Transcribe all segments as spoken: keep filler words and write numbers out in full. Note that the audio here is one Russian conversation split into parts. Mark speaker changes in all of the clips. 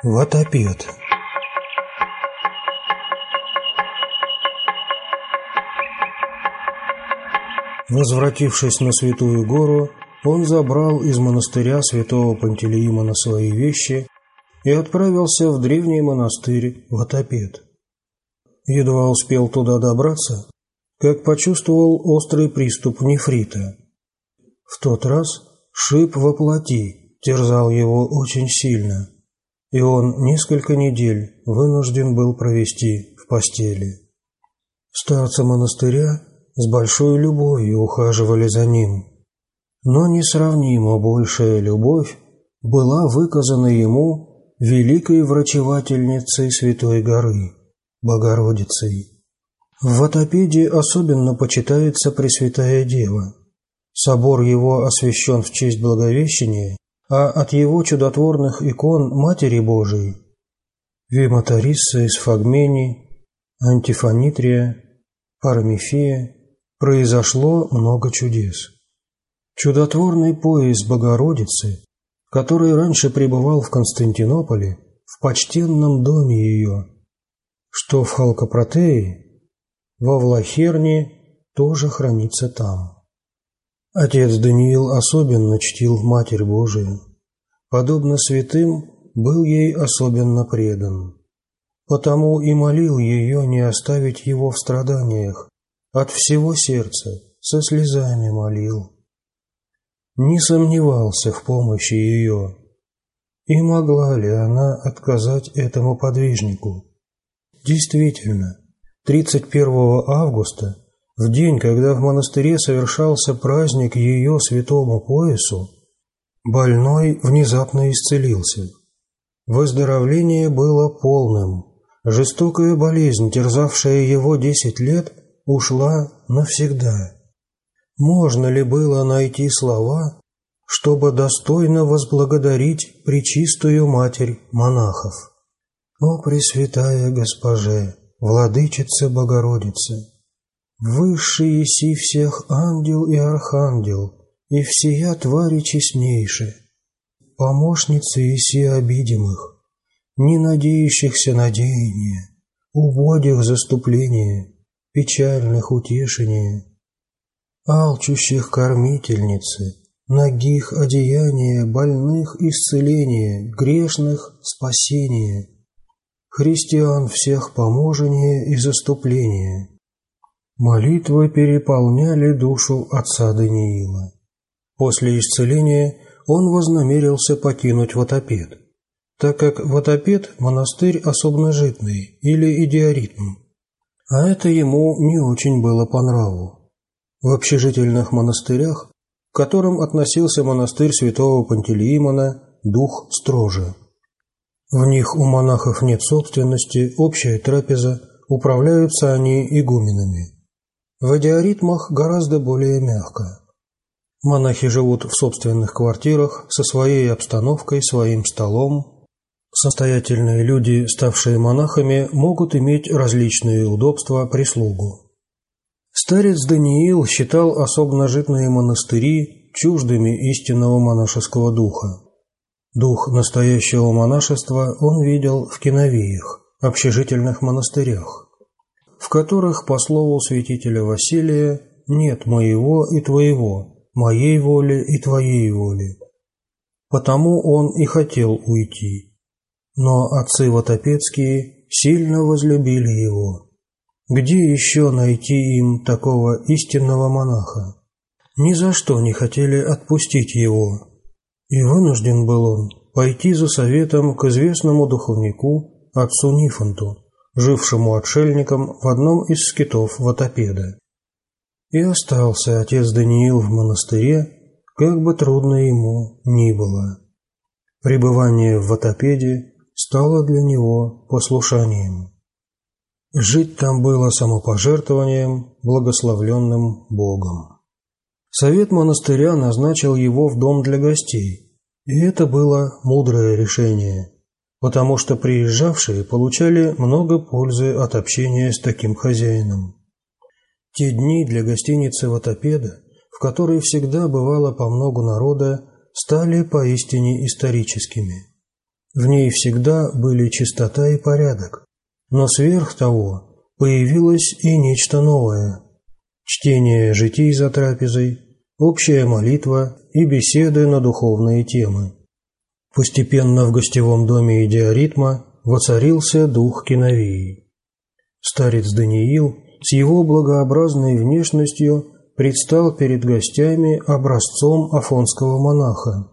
Speaker 1: Ватапед. Возвратившись на Святую Гору, он забрал из монастыря святого Пантелеимона свои вещи и отправился в древний монастырь Ватапед. Едва успел туда добраться, как почувствовал острый приступ нефрита. В тот раз шиб во плоти терзал его очень сильно, и он несколько недель вынужден был провести в постели. Старцы монастыря с большой любовью ухаживали за ним, но несравнимо большая любовь была выказана ему великой врачевательницей Святой Горы, Богородицей. В Ватапеде особенно почитается Пресвятая Дева. Собор его освящен в честь Благовещения, а от его чудотворных икон Матери Божией Виматарисса из Фагмени, Антифонитрия, Парамифея произошло много чудес. Чудотворный пояс Богородицы, который раньше пребывал в Константинополе, в почтенном доме ее, что в Халкопротее, во Влахерне, тоже хранится там. Отец Даниил особенно чтил Матерь Божию, подобно святым был ей особенно предан, потому и молил ее не оставить его в страданиях, от всего сердца, со слезами молил. Не сомневался в помощи ее, и могла ли она отказать этому подвижнику. Действительно, тридцать первого августа, в день, когда в монастыре совершался праздник ее святому поясу, больной внезапно исцелился. Выздоровление было полным, жестокая болезнь, терзавшая его десять лет, ушла навсегда. Можно ли было найти слова, чтобы достойно возблагодарить пречистую Матерь монахов? О, Пресвятая Госпоже, Владычица Богородица, высший еси всех ангел и архангел, и всея твари честнейше, помощница еси обидимых, не надеющихся на деяние, убогих заступление, печальных утешение, алчущих кормительницы, нагих одеяния, больных исцеление, грешных спасение, христиан всех поможение и заступление. Молитвы переполняли душу отца Даниила. После исцеления он вознамерился покинуть Ватапед, так как Ватапед – монастырь особножитный или идиоритм, а это ему не очень было по нраву. В общежительных монастырях, к которым относился монастырь святого Пантелеимона, дух строже. В них у монахов нет собственности, общая трапеза, управляются они игуменами. В идиоритмах гораздо более мягко. Монахи живут в собственных квартирах, со своей обстановкой, своим столом. Состоятельные люди, ставшие монахами, могут иметь различные удобства, прислугу. Старец Даниил считал особножитные монастыри чуждыми истинного монашеского духа. Дух настоящего монашества он видел в киновиях, общежительных монастырях, в которых, по слову святителя Василия, нет моего и твоего, моей воли и твоей воли. Потому он и хотел уйти. Но отцы ватапедские сильно возлюбили его. Где еще найти им такого истинного монаха? Ни за что не хотели отпустить его. И вынужден был он пойти за советом к известному духовнику, отцу Нифонту, жившему отшельником в одном из скитов Ватапеда. И остался отец Даниил в монастыре, как бы трудно ему ни было. Пребывание в Ватапеде стало для него послушанием. Жить там было самопожертвованием, благословленным Богом. Совет монастыря назначил его в дом для гостей, и это было мудрое решение, потому что приезжавшие получали много пользы от общения с таким хозяином. Те дни для гостиницы Ватапеда, в которой всегда бывало по много народа, стали поистине историческими. В ней всегда были чистота и порядок, но сверх того появилось и нечто новое – чтение житий за трапезой, общая молитва и беседы на духовные темы. Постепенно в гостевом доме Идиаритма воцарился дух киновии. Старец Даниил с его благообразной внешностью предстал перед гостями образцом афонского монаха.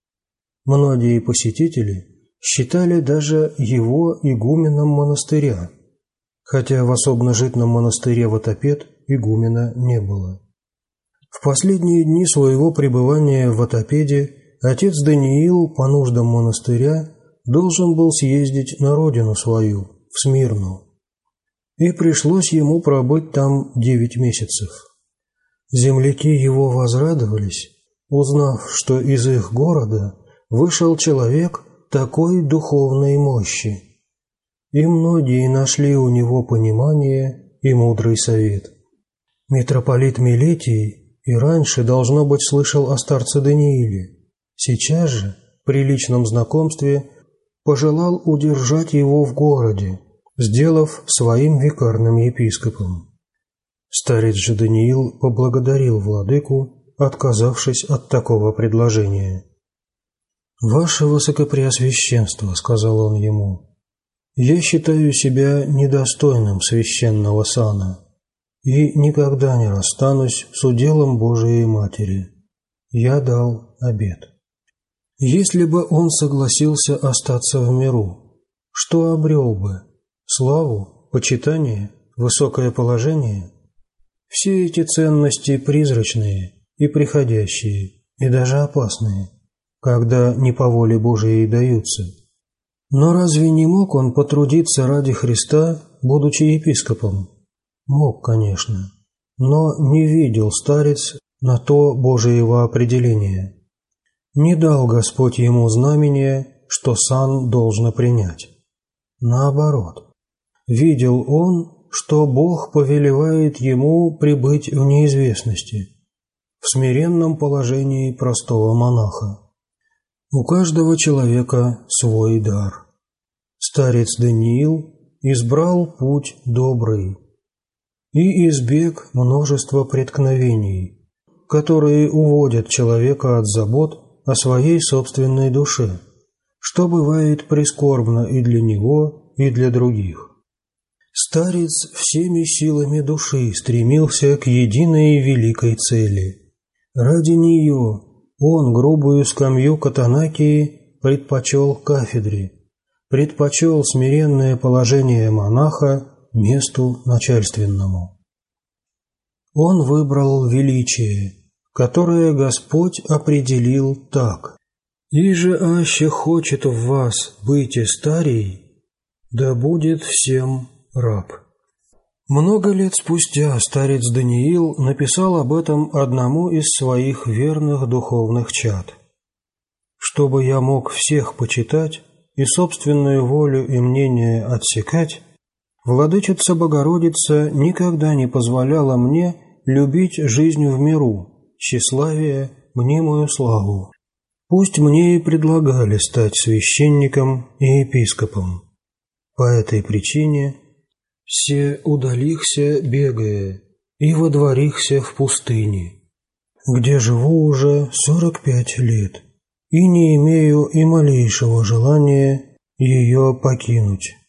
Speaker 1: Многие посетители считали даже его игуменом монастыря, хотя в особно-житном монастыре Ватопед игумена не было. В последние дни своего пребывания в Ватопеде отец Даниил по нуждам монастыря должен был съездить на родину свою, в Смирну, и пришлось ему пробыть там девять месяцев. Земляки его возрадовались, узнав, что из их города вышел человек такой духовной мощи, и многие нашли у него понимание и мудрый совет. Митрополит Милетий и раньше, должно быть, слышал о старце Данииле. Сейчас же, при личном знакомстве, пожелал удержать его в городе, сделав своим викарным епископом. Старец же Даниил поблагодарил владыку, отказавшись от такого предложения. «Ваше Высокопреосвященство», — сказал он ему, — «я считаю себя недостойным священного сана и никогда не расстанусь с уделом Божией Матери. Я дал обет». Если бы он согласился остаться в миру, что обрел бы? Славу, почитание, высокое положение? Все эти ценности призрачные и приходящие, и даже опасные, когда не по воле Божией даются. Но разве не мог он потрудиться ради Христа, будучи епископом? Мог, конечно, но не видел старец на то Божиего определения. Не дал Господь ему знамения, что сан должно принять. Наоборот, видел он, что Бог повелевает ему пребыть в неизвестности, в смиренном положении простого монаха. У каждого человека свой дар. Старец Даниил избрал путь добрый и избег множества преткновений, которые уводят человека от забот о своей собственной душе, что бывает прискорбно и для него, и для других. Старец всеми силами души стремился к единой великой цели. Ради нее он грубую скамью Катанакии предпочел кафедре, предпочел смиренное положение монаха месту начальственному. Он выбрал величие, которое Господь определил так: «Иже аще хочет в вас быть и старей, да будет всем раб». Много лет спустя старец Даниил написал об этом одному из своих верных духовных чад. «Чтобы я мог всех почитать и собственную волю и мнение отсекать, Владычица Богородица никогда не позволяла мне любить жизнь в миру, тщеславие, мнимую славу. Пусть мне и предлагали стать священником и епископом. По этой причине се удалихся, бегая, и водворихся в пустыне, где живу уже сорок пять лет, и не имею и малейшего желания ее покинуть».